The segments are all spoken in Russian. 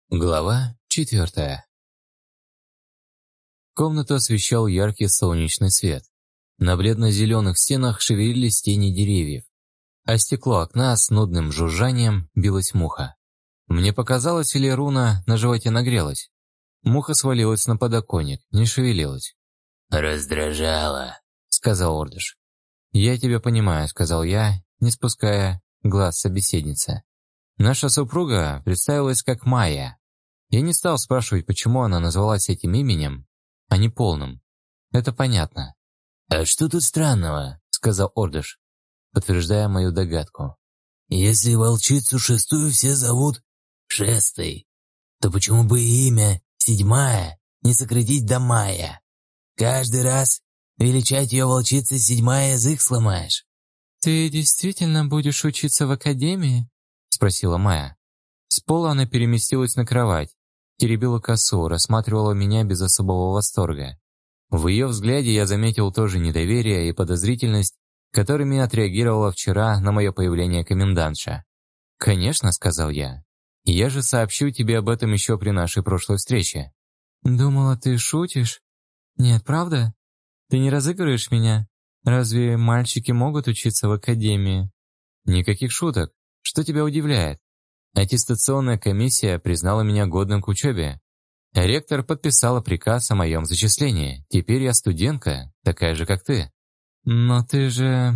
Глава 4. Комнату освещал яркий солнечный свет. На бледно-зеленых стенах шевелились тени деревьев, а стекло окна с нудным жужжанием билась муха. Мне показалось, или руна на животе нагрелась. Муха свалилась на подоконник, не шевелилась. «Раздражала», — сказал Ордыш. «Я тебя понимаю», — сказал я, не спуская глаз собеседницы. Наша супруга представилась как Майя. Я не стал спрашивать, почему она назвалась этим именем, а не полным. Это понятно. «А что тут странного?» — сказал Ордыш, подтверждая мою догадку. «Если волчицу шестую все зовут Шестой, то почему бы и имя Седьмая не сократить до Майя? Каждый раз величать ее волчицей седьмая язык сломаешь». «Ты действительно будешь учиться в академии?» — спросила Майя. С пола она переместилась на кровать, теребила косу, рассматривала меня без особого восторга. В ее взгляде я заметил тоже недоверие и подозрительность, которыми отреагировала вчера на мое появление комендантша. «Конечно», — сказал я. «Я же сообщу тебе об этом еще при нашей прошлой встрече». «Думала, ты шутишь? Нет, правда? Ты не разыгрываешь меня? Разве мальчики могут учиться в академии?» «Никаких шуток. Что тебя удивляет? Аттестационная комиссия признала меня годным к учебе. Ректор подписала приказ о моем зачислении. Теперь я студентка, такая же, как ты». «Но ты же...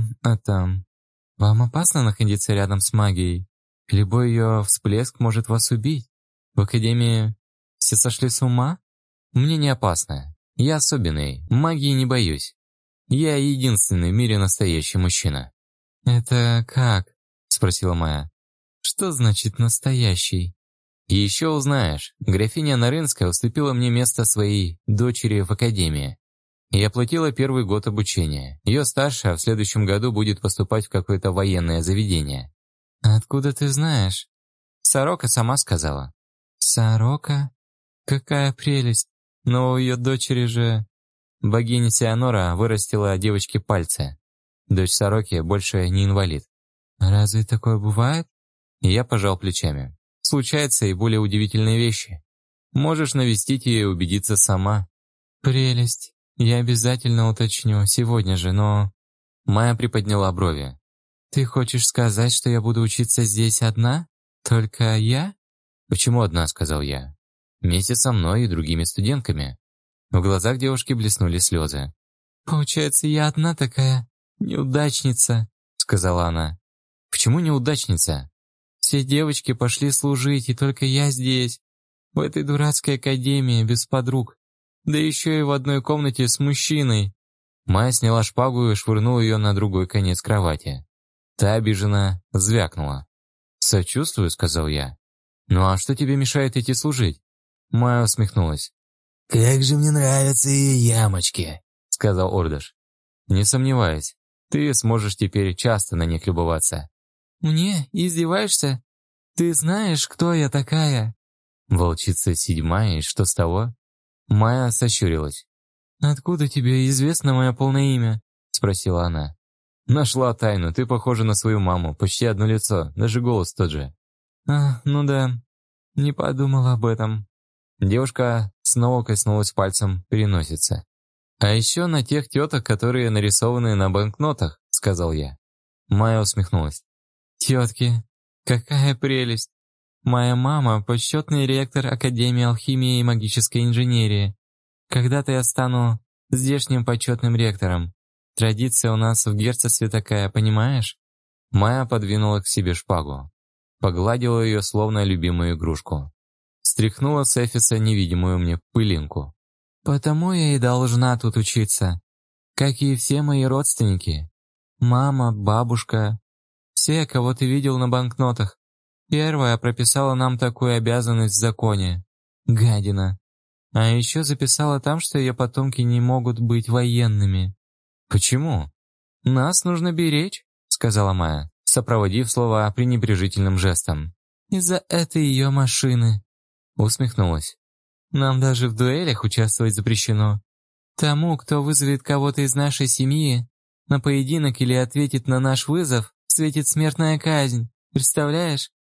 Вам опасно находиться рядом с магией? Любой ее всплеск может вас убить. В академии все сошли с ума?» «Мне не опасно. Я особенный, магии не боюсь. Я единственный в мире настоящий мужчина». «Это как?» — спросила Майя. «Что значит «настоящий»?» «Еще узнаешь. Графиня Нарынская уступила мне место своей дочери в академии. Я оплатила первый год обучения. Ее старшая в следующем году будет поступать в какое-то военное заведение». «Откуда ты знаешь?» Сорока сама сказала. «Сорока? Какая прелесть! Но у ее дочери же...» Богиня Сианора вырастила девочке пальцы. Дочь Сороки больше не инвалид. «Разве такое бывает?» Я пожал плечами. Случаются и более удивительные вещи. Можешь навестить ее и убедиться сама. «Прелесть. Я обязательно уточню, сегодня же, но...» Майя приподняла брови. «Ты хочешь сказать, что я буду учиться здесь одна? Только я?» «Почему одна?» — сказал я. «Вместе со мной и другими студентками». В глазах девушки блеснули слезы. «Получается, я одна такая неудачница», — сказала она. «Почему неудачница?» «Все девочки пошли служить, и только я здесь, в этой дурацкой академии, без подруг. Да еще и в одной комнате с мужчиной». Майя сняла шпагу и швырнула ее на другой конец кровати. Та обиженно звякнула. «Сочувствую», — сказал я. «Ну а что тебе мешает идти служить?» Майя усмехнулась. «Как же мне нравятся ее ямочки», — сказал Ордыш. «Не сомневаюсь, ты сможешь теперь часто на них любоваться». «Мне? Издеваешься? Ты знаешь, кто я такая?» «Волчица седьмая, и что с того?» Майя сощурилась. «Откуда тебе известно мое полное имя?» — спросила она. «Нашла тайну, ты похожа на свою маму, почти одно лицо, даже голос тот же». Ну да, не подумала об этом». Девушка снова коснулась пальцем переносицы. «А еще на тех теток, которые нарисованы на банкнотах», — сказал я. Майя усмехнулась. «Тетки, какая прелесть! Моя мама — почетный ректор Академии алхимии и магической инженерии. Когда-то я стану здешним почетным ректором. Традиция у нас в герцогстве такая, понимаешь?» Майя подвинула к себе шпагу. Погладила ее, словно любимую игрушку. Стряхнула с Эфиса невидимую мне пылинку. «Потому я и должна тут учиться. Как и все мои родственники. Мама, бабушка, все, кого ты видел на банкнотах. Первая прописала нам такую обязанность в законе. Гадина. А еще записала там, что ее потомки не могут быть военными». «Почему?» «Нас нужно беречь», — сказала Майя, сопроводив слова пренебрежительным жестом. «Из-за этой ее машины». Усмехнулась. «Нам даже в дуэлях участвовать запрещено. Тому, кто вызовет кого-то из нашей семьи на поединок или ответит на наш вызов, светит смертная казнь. Представляешь?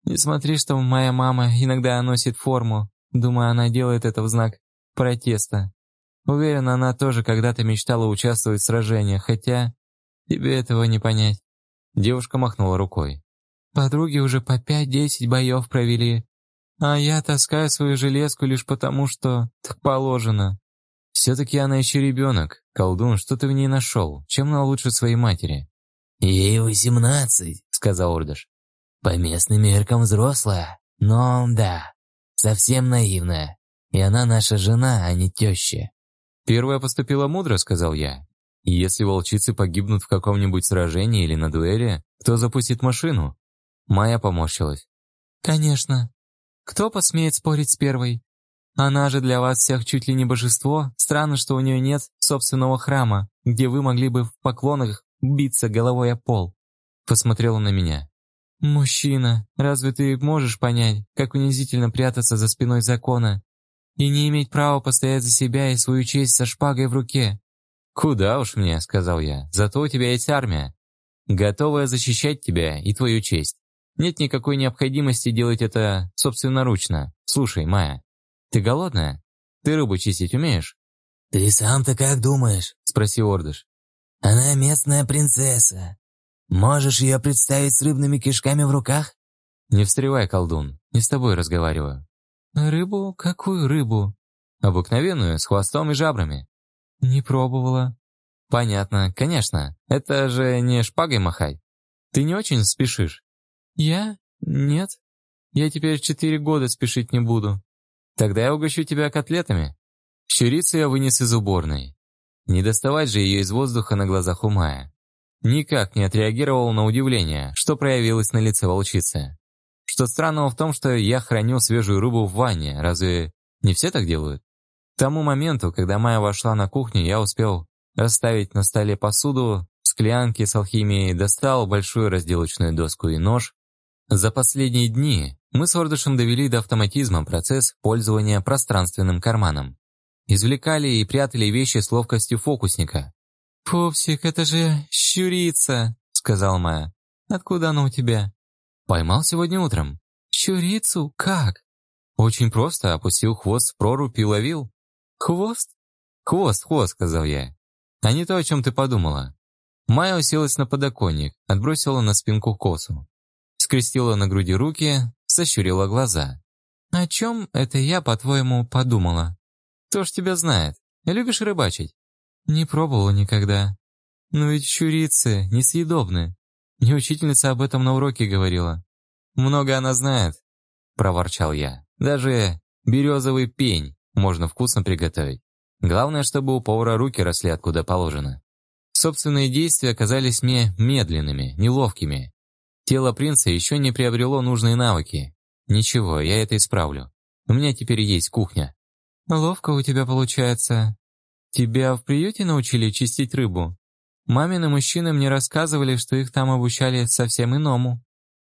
Не смотри, что моя мама иногда носит форму. Думаю, она делает это в знак протеста. Уверен, она тоже когда-то мечтала участвовать в сражениях, хотя тебе этого не понять». Девушка махнула рукой. «Подруги уже по 5-10 боев провели, а я таскаю свою железку лишь потому, что так положено». «Все-таки она еще ребенок. Колдун, что ты в ней нашел? Чем она лучше своей матери?» «Ей 18», — сказал Ордыш. «По местным меркам взрослая, но да, совсем наивная. И она наша жена, а не теща». «Первая поступила мудро», — сказал я. «И если волчицы погибнут в каком-нибудь сражении или на дуэли, кто запустит машину?» Майя поморщилась. «Конечно. Кто посмеет спорить с первой? Она же для вас всех чуть ли не божество. Странно, что у нее нет собственного храма, где вы могли бы в поклонах биться головой о пол». Посмотрела на меня. «Мужчина, разве ты можешь понять, как унизительно прятаться за спиной закона и не иметь права постоять за себя и свою честь со шпагой в руке?» «Куда уж мне», — сказал я, — «зато у тебя есть армия, готовая защищать тебя и твою честь. Нет никакой необходимости делать это собственноручно. Слушай, Майя, ты голодная? Ты рыбу чистить умеешь?» «Ты сам-то как думаешь?» — спросил Ордыш. «Она местная принцесса. Можешь ее представить с рыбными кишками в руках?» «Не встревай, колдун, не с тобой разговариваю». «Рыбу? Какую рыбу?» «Обыкновенную, с хвостом и жабрами». «Не пробовала». «Понятно, конечно. Это же не шпагой махать. Ты не очень спешишь?» «Я? Нет. Я теперь 4 года спешить не буду». «Тогда я угощу тебя котлетами». Щурицу я вынес из уборной. Не доставать же ее из воздуха на глазах у Майи. Никак не отреагировал на удивление, что проявилось на лице волчицы. Что странного в том, что я хранил свежую рыбу в ванне, разве не все так делают? К тому моменту, когда Майя вошла на кухню, я успел расставить на столе посуду, склянки с алхимией, достал большую разделочную доску и нож. За последние дни мы с Ордышем довели до автоматизма процесс пользования пространственным карманом. Извлекали и прятали вещи с ловкостью фокусника. «Пупсик, это же щурица», — сказала Майя. «Откуда она у тебя?» «Поймал сегодня утром». «Щурицу? Как?» «Очень просто, опустил хвост в прорубь и ловил». «Хвост?» «Хвост», — сказал я. «А не то, о чем ты подумала». Майя уселась на подоконник, отбросила на спинку косу. Скрестила на груди руки, сощурила глаза. «О чем это я, по-твоему, подумала?» «Кто ж тебя знает? Любишь рыбачить?» «Не пробовала никогда. Но ведь щурицы несъедобны. Мне учительница об этом на уроке говорила». «Много она знает», — проворчал я. «Даже березовый пень можно вкусно приготовить. Главное, чтобы у повара руки росли откуда положено». Собственные действия оказались мне медленными, неловкими. Тело принца еще не приобрело нужные навыки. Ничего, я это исправлю. У меня теперь есть кухня. «Ловко у тебя получается. Тебя в приюте научили чистить рыбу? Мамины мужчины мне рассказывали, что их там обучали совсем иному».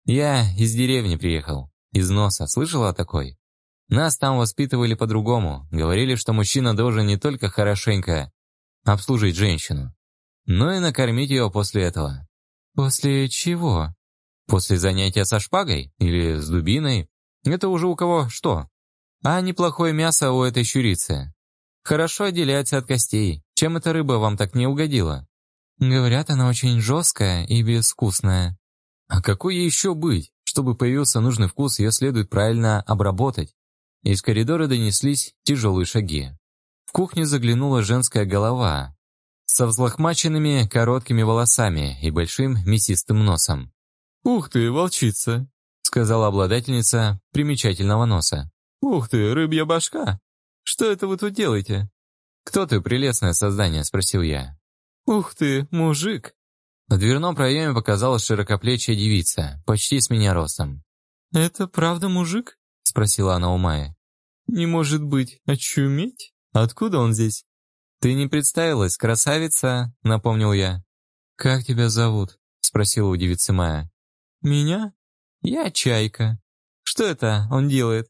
Я из деревни приехал, из Носа. Слышала о такой? Нас там воспитывали по-другому. Говорили, что мужчина должен не только хорошенько обслужить женщину, но и накормить ее после этого. «После чего?» После занятия со шпагой или с дубиной. Это уже у кого что. А неплохое мясо у этой щурицы. Хорошо отделяется от костей. Чем эта рыба вам так не угодила?» «Говорят, она очень жесткая и безвкусная». «А какой ей еще быть? Чтобы появился нужный вкус, ее следует правильно обработать». Из коридора донеслись тяжелые шаги. В кухню заглянула женская голова со взлохмаченными короткими волосами и большим мясистым носом. «Ух ты, волчица!» — сказала обладательница примечательного носа. «Ух ты, рыбья башка! Что это вы тут делаете?» «Кто ты, прелестное создание?» — спросил я. «Ух ты, мужик!» В дверном проеме показалась широкоплечья девица, почти с меня ростом. «Это правда мужик?» — спросила она у Майи. «Не может быть, очуметь? Откуда он здесь?» «Ты не представилась, красавица?» — напомнил я. «Как тебя зовут?» — спросила у девицы Майя. «Меня? Я Чайка. Что это он делает?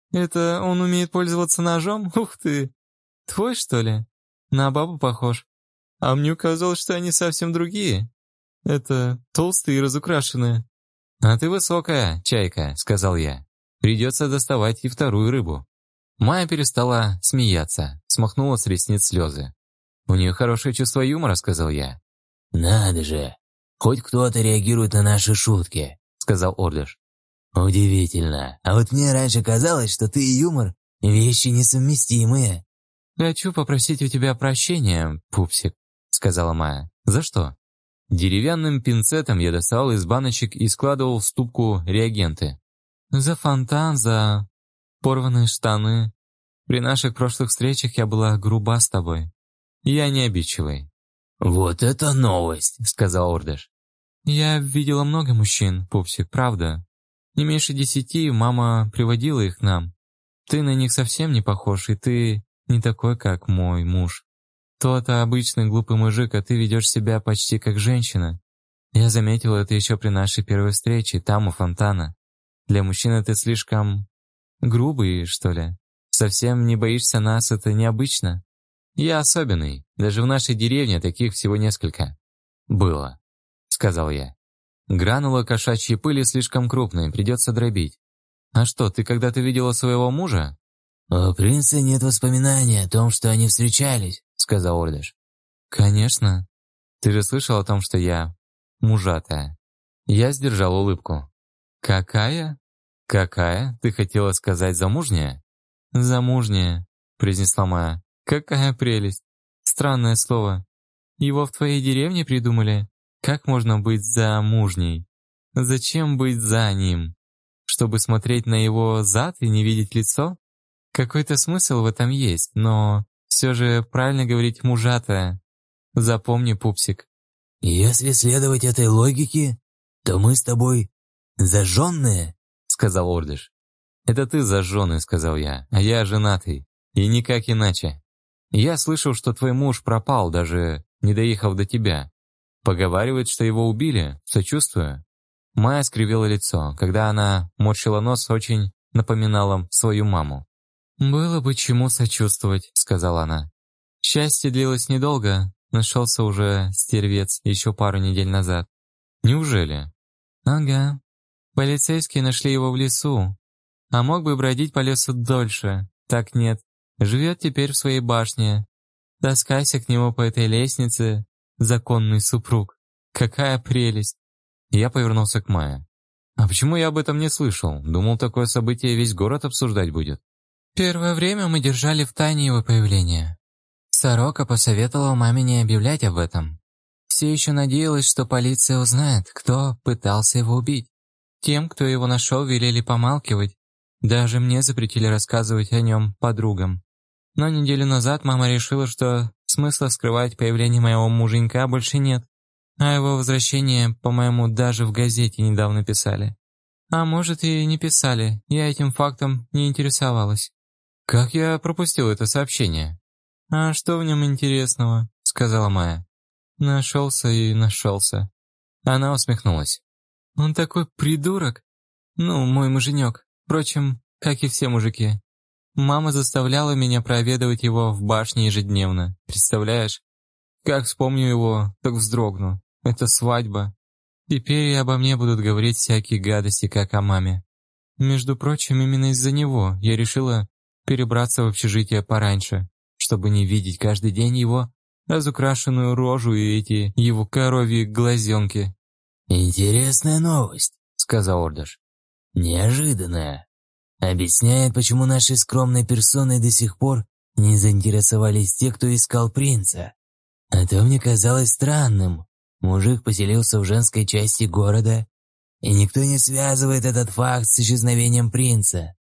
Это он умеет пользоваться ножом? Ух ты! Твой, что ли? На бабу похож. А мне казалось, что они совсем другие. Это толстые и разукрашенные. «А ты высокая, чайка», — сказал я. «Придется доставать и вторую рыбу». Майя перестала смеяться, смахнула с ресниц слезы. «У нее хорошее чувство юмора», — сказал я. «Надо же, хоть кто-то реагирует на наши шутки», — сказал Ордыш. «Удивительно. А вот мне раньше казалось, что ты и юмор — вещи несовместимые». «Хочу попросить у тебя прощения, пупсик», — сказала Майя. «За что?» Деревянным пинцетом я достал из баночек и складывал в ступку реагенты. «За фонтан, за порванные штаны. При наших прошлых встречах я была груба с тобой. Я не обидчивый». «Вот это новость», — сказал Ордыш. «Я видела много мужчин, пупсик, правда. Не меньше 10, мама приводила их к нам. Ты на них совсем не похож, и ты не такой, как мой муж. То-то обычный глупый мужик, а ты ведешь себя почти как женщина. Я заметила это еще при нашей первой встрече, там, у фонтана. Для мужчины ты слишком грубый, что ли. Совсем не боишься нас, это необычно. Я особенный, даже в нашей деревне таких всего несколько». «Было», — сказал я. «Гранула кошачьей пыли слишком крупные, придется дробить. А что, ты когда-то видела своего мужа?» «У принца нет воспоминаний о том, что они встречались», — сказал Ордыш. «Конечно. Ты же слышал о том, что я мужатая». Я сдержал улыбку. «Какая? Какая? Ты хотела сказать замужняя?» «Замужняя», — произнесла Майя. «Какая прелесть! Странное слово. Его в твоей деревне придумали? Как можно быть замужней? Зачем быть за ним? Чтобы смотреть на его зад и не видеть лицо? Какой-то смысл в этом есть, но все же правильно говорить мужатая. Запомни, пупсик». «Если следовать этой логике, то мы с тобой зажженные», — сказал Ордыш. «Это ты зажженный», — сказал я, — «а я женатый. И никак иначе. Я слышал, что твой муж пропал, даже не доехав до тебя. Поговаривают, что его убили. Сочувствую». Майя скривила лицо. Когда она морщила нос, очень напоминала свою маму. «Было бы чему сочувствовать», — сказала она. «Счастье длилось недолго. Нашелся уже стервец еще пару недель назад». «Неужели?» «Ага. Полицейские нашли его в лесу. А мог бы бродить по лесу дольше. Так нет. Живет теперь в своей башне. Таскайся к нему по этой лестнице, законный супруг. Какая прелесть!» Я повернулся к Майе. «А почему я об этом не слышал? Думал, такое событие весь город обсуждать будет». «Первое время мы держали в тайне его появления. Сорока посоветовала маме не объявлять об этом. Все еще надеялась, что полиция узнает, кто пытался его убить. Тем, кто его нашел, велели помалкивать. Даже мне запретили рассказывать о нем подругам. Но неделю назад мама решила, что смысла скрывать появление моего муженька больше нет. А его возвращение, по-моему, даже в газете недавно писали. А может, и не писали, я этим фактом не интересовалась». «Как я пропустил это сообщение?» «А что в нем интересного?» — сказала Майя. «Нашелся и нашелся». Она усмехнулась. «Он такой придурок. Ну, мой муженек. Впрочем, как и все мужики. Мама заставляла меня проведывать его в башне ежедневно. Представляешь? Как вспомню его, так вздрогну. Это свадьба. Теперь и обо мне будут говорить всякие гадости, как о маме. Между прочим, именно из-за него я решила перебраться в общежитие пораньше, чтобы не видеть каждый день его разукрашенную рожу и эти его коровьи глазенки». «Интересная новость», — сказал Ордыш. «Неожиданная. Объясняет, почему нашей скромной персоной до сих пор не заинтересовались те, кто искал принца. А то мне казалось странным. Мужик поселился в женской части города, и никто не связывает этот факт с исчезновением принца.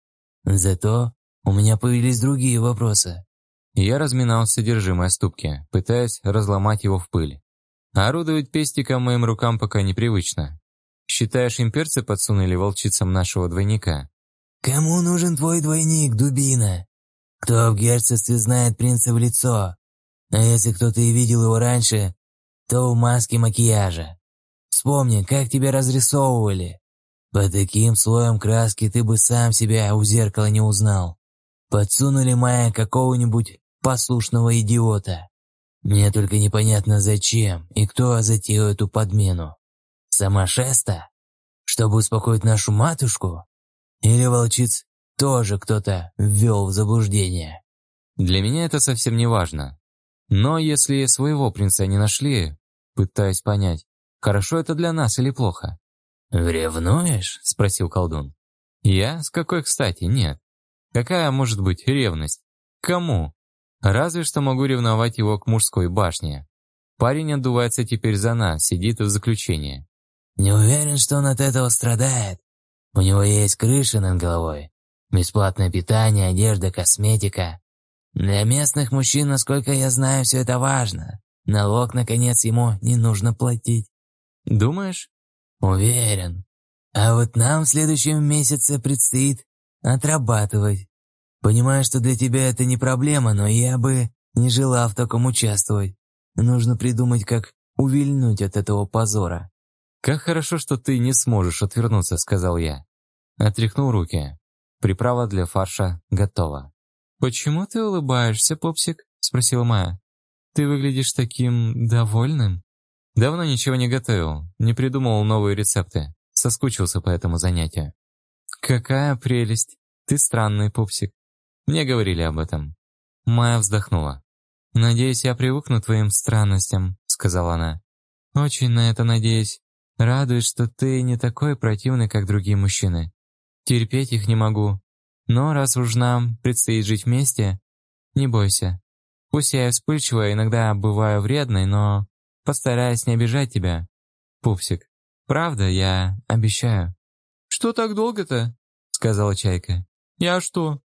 Зато у меня появились другие вопросы». Я разминал содержимое ступки, пытаясь разломать его в пыль. А орудовать пестиком моим рукам пока непривычно. Считаешь, имперцы подсунули волчицам нашего двойника? «Кому нужен твой двойник, дубина? Кто в герцогстве знает принца в лицо? А если кто-то и видел его раньше, то в маске макияжа. Вспомни, как тебя разрисовывали. Под таким слоем краски ты бы сам себя у зеркала не узнал. Подсунули Майя какого-нибудь послушного идиота. Мне только непонятно зачем и кто затеял эту подмену. Сама Шеста? чтобы успокоить нашу матушку? Или волчиц тоже кто-то ввел в заблуждение? Для меня это совсем не важно. Но если своего принца не нашли, пытаясь понять, хорошо это для нас или плохо. «Ревнуешь?» – спросил колдун. Я? С какой кстати? Нет. Какая может быть ревность? К кому? Разве что могу ревновать его к мужской башне. Парень отдувается теперь за нас, сидит в заключении. «Не уверен, что он от этого страдает. У него есть крыша над головой, бесплатное питание, одежда, косметика. Для местных мужчин, насколько я знаю, все это важно. Налог, наконец, ему не нужно платить». Думаешь? «Уверен. А вот нам в следующем месяце предстоит отрабатывать. Понимаю, что для тебя это не проблема, но я бы не желал в таком участвовать. Нужно придумать, как увильнуть от этого позора». «Как хорошо, что ты не сможешь отвернуться», — сказал я. Отряхнул руки. Приправа для фарша готова. «Почему ты улыбаешься, пупсик?» — спросила Майя. «Ты выглядишь таким довольным». «Давно ничего не готовил, не придумывал новые рецепты. Соскучился по этому занятию». «Какая прелесть! Ты странный, пупсик. Мне говорили об этом». Майя вздохнула. «Надеюсь, я привыкну к твоим странностям», — сказала она. «Очень на это надеюсь. Радует, что ты не такой противный, как другие мужчины. Терпеть их не могу. Но раз уж нам предстоит жить вместе, не бойся. Пусть я и вспыльчивая, иногда бываю вредной, но постараюсь не обижать тебя, пупсик. Правда, я обещаю». «Что так долго-то?» — сказала Чайка. «Я что?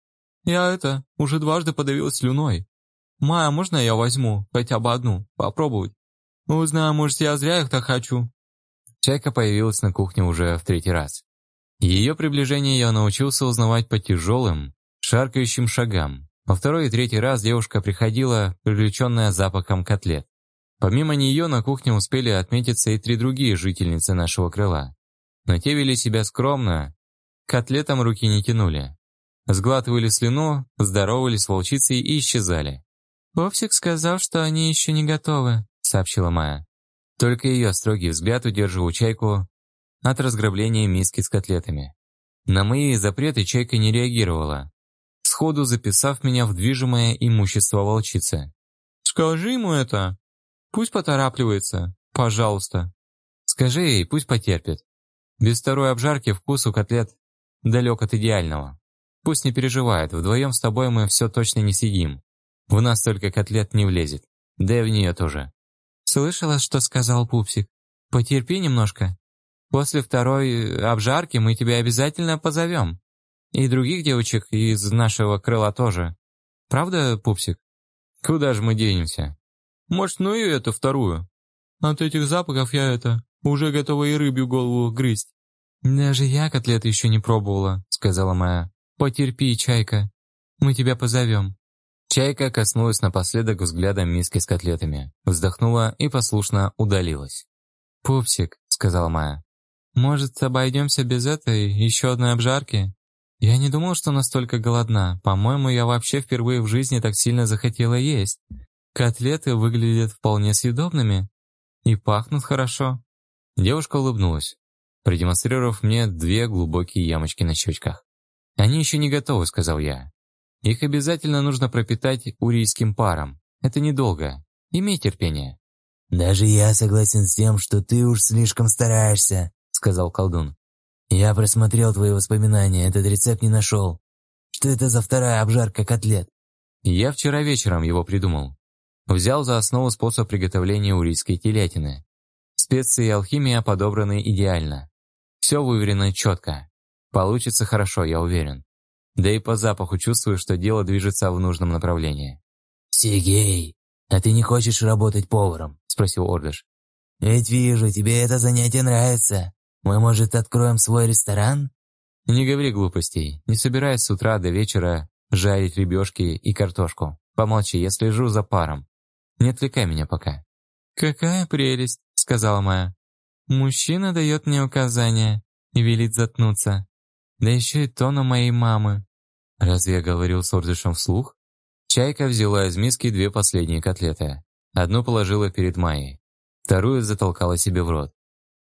Я уже дважды подавилась слюной. Майя, можно я возьму хотя бы одну, попробовать? Ну, знаю, может, я зря их так хочу». Чайка появилась на кухне уже в 3-й раз. Ее приближение я научился узнавать по тяжелым, шаркающим шагам. Во 2-й и 3-й раз девушка приходила, привлеченная запахом котлет. Помимо нее на кухне успели отметиться и 3 другие жительницы нашего крыла. Но те вели себя скромно, к котлетам руки не тянули. Сглатывали слюну, здоровались с волчицей и исчезали. «Пупсик сказал, что они еще не готовы», — сообщила Майя. Только ее строгий взгляд удерживал Чайку от разграбления миски с котлетами. На мои запреты Чайка не реагировала, сходу записав меня в движимое имущество волчицы. «Скажи ему это. Пусть поторапливается, пожалуйста». «Скажи ей, пусть потерпит. Без 2-й обжарки вкус у котлет далек от идеального. Пусть не переживает, вдвоем с тобой мы все точно не съедим. В нас только котлет не влезет, да и в нее тоже». «Слышала, что сказал пупсик? Потерпи немножко. После 2-й обжарки мы тебя обязательно позовем. И других девочек из нашего крыла тоже. Правда, пупсик?» «Куда же мы денемся?» «Может, ну и эту 2-ю? От этих запахов я уже готова и рыбью голову грызть». «Даже я котлеты еще не пробовала», — сказала Майя. «Потерпи, Чайка. Мы тебя позовем». Чайка коснулась напоследок взглядом миски с котлетами, вздохнула и послушно удалилась. «Пупсик», — сказала Майя, — «может, обойдемся без этой еще одной обжарки? Я не думал, что настолько голодна. По-моему, я вообще впервые в жизни так сильно захотела есть. Котлеты выглядят вполне съедобными и пахнут хорошо». Девушка улыбнулась, продемонстрировав мне 2 глубокие ямочки на щечках. «Они еще не готовы», — сказал я. «Их обязательно нужно пропитать урийским паром. Это недолго. Имей терпение». «Даже я согласен с тем, что ты уж слишком стараешься», — сказал колдун. «Я просмотрел твои воспоминания, этот рецепт не нашел. Что это за 2-я обжарка котлет?» Я вчера вечером его придумал. Взял за основу способ приготовления урийской телятины. Специи и алхимия подобраны идеально. Все выверено четко. Получится хорошо, я уверен. Да и по запаху чувствую, что дело движется в нужном направлении. «Сергей, а ты не хочешь работать поваром?» – спросил Ордыш. «Ведь вижу, тебе это занятие нравится. Мы, может, откроем свой ресторан?» Не говори глупостей. Не собираюсь с утра до вечера жарить ребешки и картошку. Помолчи, я слежу за паром. Не отвлекай меня пока. «Какая прелесть», — сказала Майя. «Мужчина дает мне указания и велит заткнуться. Да еще и тону моей мамы». Разве я говорил с Ордышем вслух? Чайка взяла из миски 2 последние котлеты. Одну положила перед Майей, 2-ю затолкала себе в рот.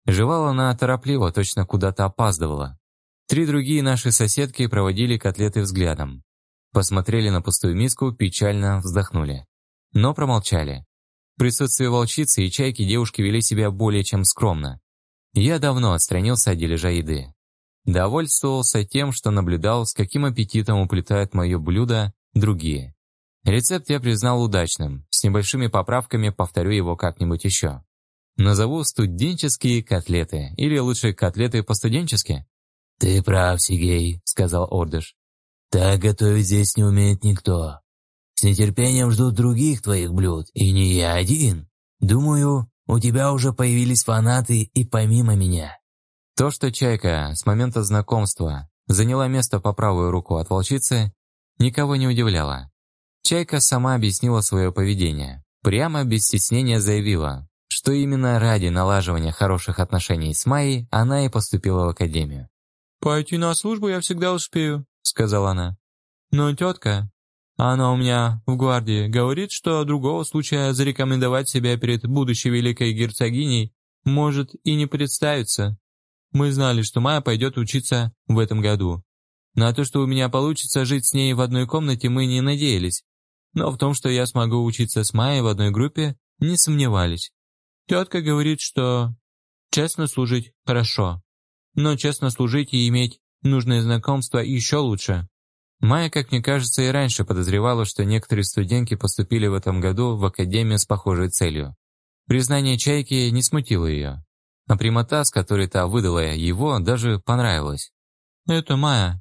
Жевала она торопливо, точно куда-то опаздывала. 3 другие наши соседки проводили котлеты взглядом. Посмотрели на пустую миску, печально вздохнули. Но промолчали. В присутствии волчицы и чайки девушки вели себя более чем скромно. Я давно отстранился от дележа еды. Довольствовался тем, что наблюдал, с каким аппетитом уплетают мое блюдо другие. Рецепт я признал удачным, с небольшими поправками повторю его как-нибудь еще. Назову студенческие котлеты, или лучше котлеты по-студенчески. «Ты прав, Сигей», — сказал Ордыш. «Так готовить здесь не умеет никто. С нетерпением ждут других твоих блюд, и не я один. Думаю, у тебя уже появились фанаты и помимо меня». То, что Чайка с момента знакомства заняла место по правую руку от волчицы, никого не удивляло. Чайка сама объяснила свое поведение. Прямо без стеснения заявила, что именно ради налаживания хороших отношений с Майей она и поступила в академию. «Пойти на службу я всегда успею», — сказала она. «Но тетка, она у меня в гвардии, говорит, что другого случая зарекомендовать себя перед будущей великой герцогиней может и не представиться. Мы знали, что Майя пойдет учиться в этом году. На то, что у меня получится жить с ней в одной комнате, мы не надеялись. Но в том, что я смогу учиться с Майей в одной группе, не сомневались. Тетка говорит, что честно служить хорошо, но честно служить и иметь нужное знакомство еще лучше». Майя, как мне кажется, и раньше подозревала, что некоторые студентки поступили в этом году в академию с похожей целью. Признание Чайки не смутило ее. А прямота, с которой та выдала его, даже понравилась. «Это Майя.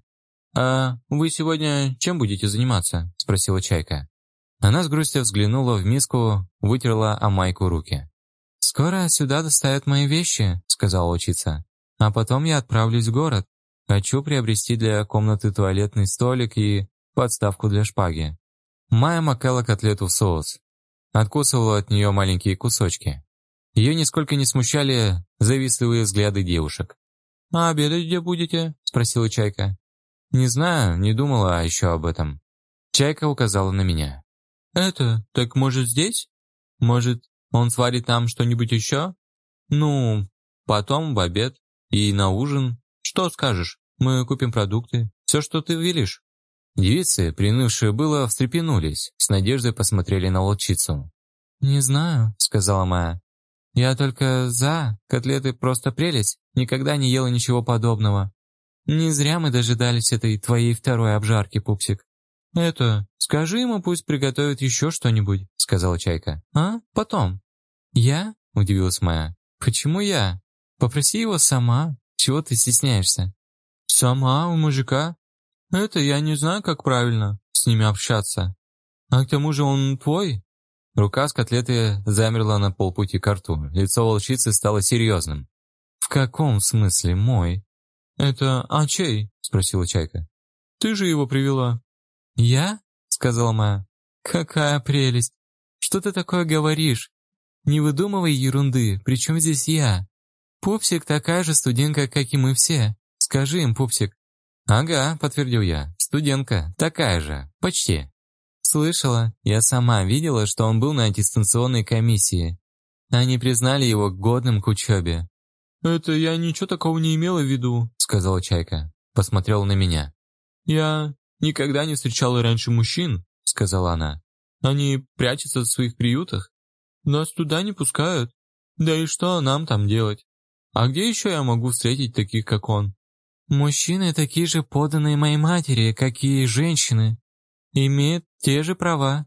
А вы сегодня чем будете заниматься?» – спросила Чайка. Она с грустью взглянула в миску, вытерла о майку руки. «Скоро сюда доставят мои вещи», – сказала учиться. «А потом я отправлюсь в город. Хочу приобрести для комнаты туалетный столик и подставку для шпаги». Майя макала котлету в соус. Откусывала от нее маленькие кусочки. Ее нисколько не смущали завистливые взгляды девушек. «А обедать где будете?» – спросила Чайка. «Не знаю, не думала еще об этом». Чайка указала на меня. Так может здесь? Может, он сварит нам что-нибудь еще? Ну, потом в обед и на ужин. Что скажешь? Мы купим продукты, все, что ты велишь». Девицы, принывшие было, встрепенулись, с надеждой посмотрели на волчицу. «Не знаю», — сказала Майя. «Я только за, котлеты просто прелесть, никогда не ела ничего подобного. Не зря мы дожидались этой твоей второй обжарки, пупсик». «Скажи ему, пусть приготовит еще что-нибудь», — сказала Чайка. «А? Потом». «Я?» — удивилась Майя. «Почему я? Попроси его сама. Чего ты стесняешься?» «Сама у мужика? Я не знаю, как правильно с ними общаться. А к тому же он твой?» Рука с котлеты замерла на полпути к рту. Лицо волчицы стало серьезным. «В каком смысле мой?» «А чей?» — спросила Чайка. «Ты же его привела». «Я?» — сказала Майя. «Какая прелесть! Что ты такое говоришь? Не выдумывай ерунды, причем здесь я? Пупсик такая же студентка, как и мы все. Скажи им, Пупсик». «Ага», — подтвердил я, — «студентка, такая же, почти». «Слышала, я сама видела, что он был на аттестационной комиссии. Они признали его годным к учебе». «Я ничего такого не имела в виду», — сказала Чайка. Посмотрела на меня. «Я никогда не встречала раньше мужчин», — сказала она. «Они прячутся в своих приютах. Нас туда не пускают. Да и что нам там делать? А где еще я могу встретить таких, как он?» «Мужчины такие же подданные моей матери, как и женщины. Имеют те же права».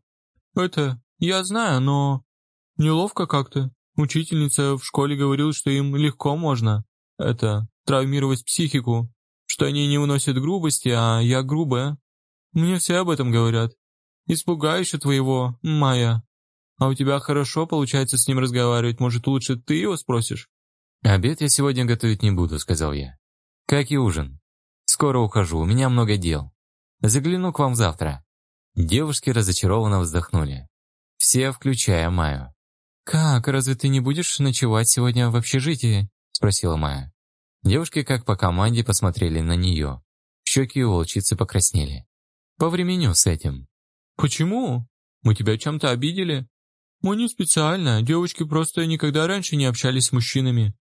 Я знаю, но неловко как-то. Учительница в школе говорила, что им легко можно травмировать психику, что они не выносят грубости, а я грубая. Мне все об этом говорят. Испугаешь твоего, Майя. А у тебя хорошо получается с ним разговаривать, может, лучше ты его спросишь?» «Обед я сегодня готовить не буду», — сказал я. «Как и ужин. Скоро ухожу, у меня много дел. Загляну к вам завтра». Девушки разочарованно вздохнули. Все, включая Майю. «Как, разве ты не будешь ночевать сегодня в общежитии?» — спросила Майя. Девушки, как по команде, посмотрели на нее. Щеки у волчицы покраснели. «Повременю с этим». «Почему? Мы тебя чем-то обидели?» «Мы не специально, девочки просто никогда раньше не общались с мужчинами.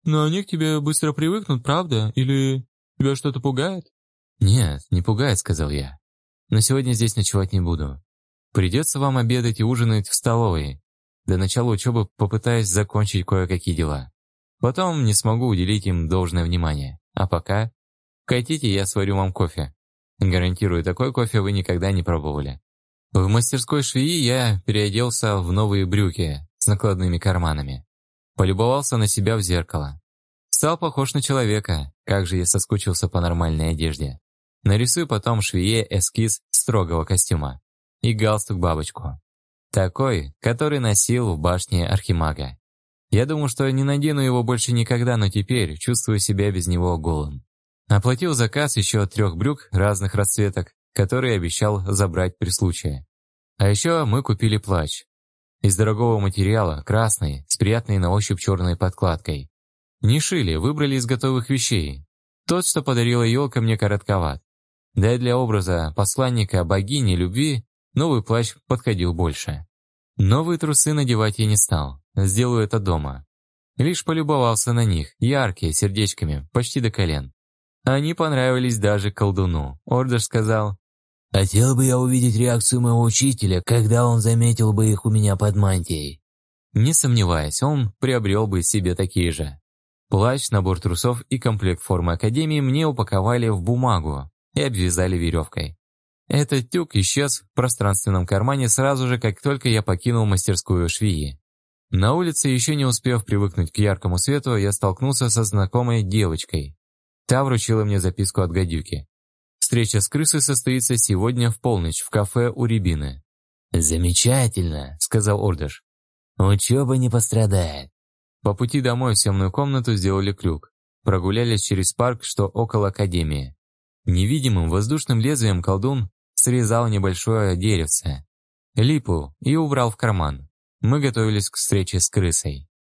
Но они к тебе быстро привыкнут, правда? Или тебя что-то пугает? «Нет, не пугает», — сказал я. «Но сегодня здесь ночевать не буду. Придется вам обедать и ужинать в столовой. До начала учебы попытаюсь закончить кое-какие дела. Потом не смогу уделить им должное внимание. А пока... Хотите, я сварю вам кофе. Гарантирую, такой кофе вы никогда не пробовали». В мастерской швеи я переоделся в новые брюки с накладными карманами. Полюбовался на себя в зеркало. Стал похож на человека, как же я соскучился по нормальной одежде. Нарисую потом швее эскиз строгого костюма и галстук-бабочку. Такой, который носил в башне Архимага. Я думал, что не надену его больше никогда, но теперь чувствую себя без него голым. Оплатил заказ еще 3 брюк разных расцветок, которые обещал забрать при случае. А еще мы купили плащ. Из дорогого материала, красный, с приятной на ощупь черной подкладкой. Не шили, выбрали из готовых вещей. Тот, что подарила елка, мне коротковат. Да и для образа посланника богини любви новый плащ подходил больше. Новые трусы надевать я не стал, сделаю это дома. Лишь полюбовался на них, яркие, сердечками, почти до колен. Они понравились даже колдуну. Ордер сказал: «Хотел бы я увидеть реакцию моего учителя, когда он заметил бы их у меня под мантией». Не сомневаясь, он приобрел бы себе такие же. Плащ, набор трусов и комплект формы академии мне упаковали в бумагу и обвязали веревкой. Этот тюк исчез в пространственном кармане сразу же, как только я покинул мастерскую швеи. На улице, еще не успев привыкнуть к яркому свету, я столкнулся со знакомой девочкой. Та вручила мне записку от гадюки. Встреча с крысой состоится сегодня в полночь в кафе у Рябины. «Замечательно», — сказал Ордыш. «Учеба не пострадает». По пути домой в темную комнату сделали крюк. Прогулялись через парк, что около академии. Невидимым воздушным лезвием колдун срезал небольшое деревце, липу и убрал в карман. Мы готовились к встрече с крысой.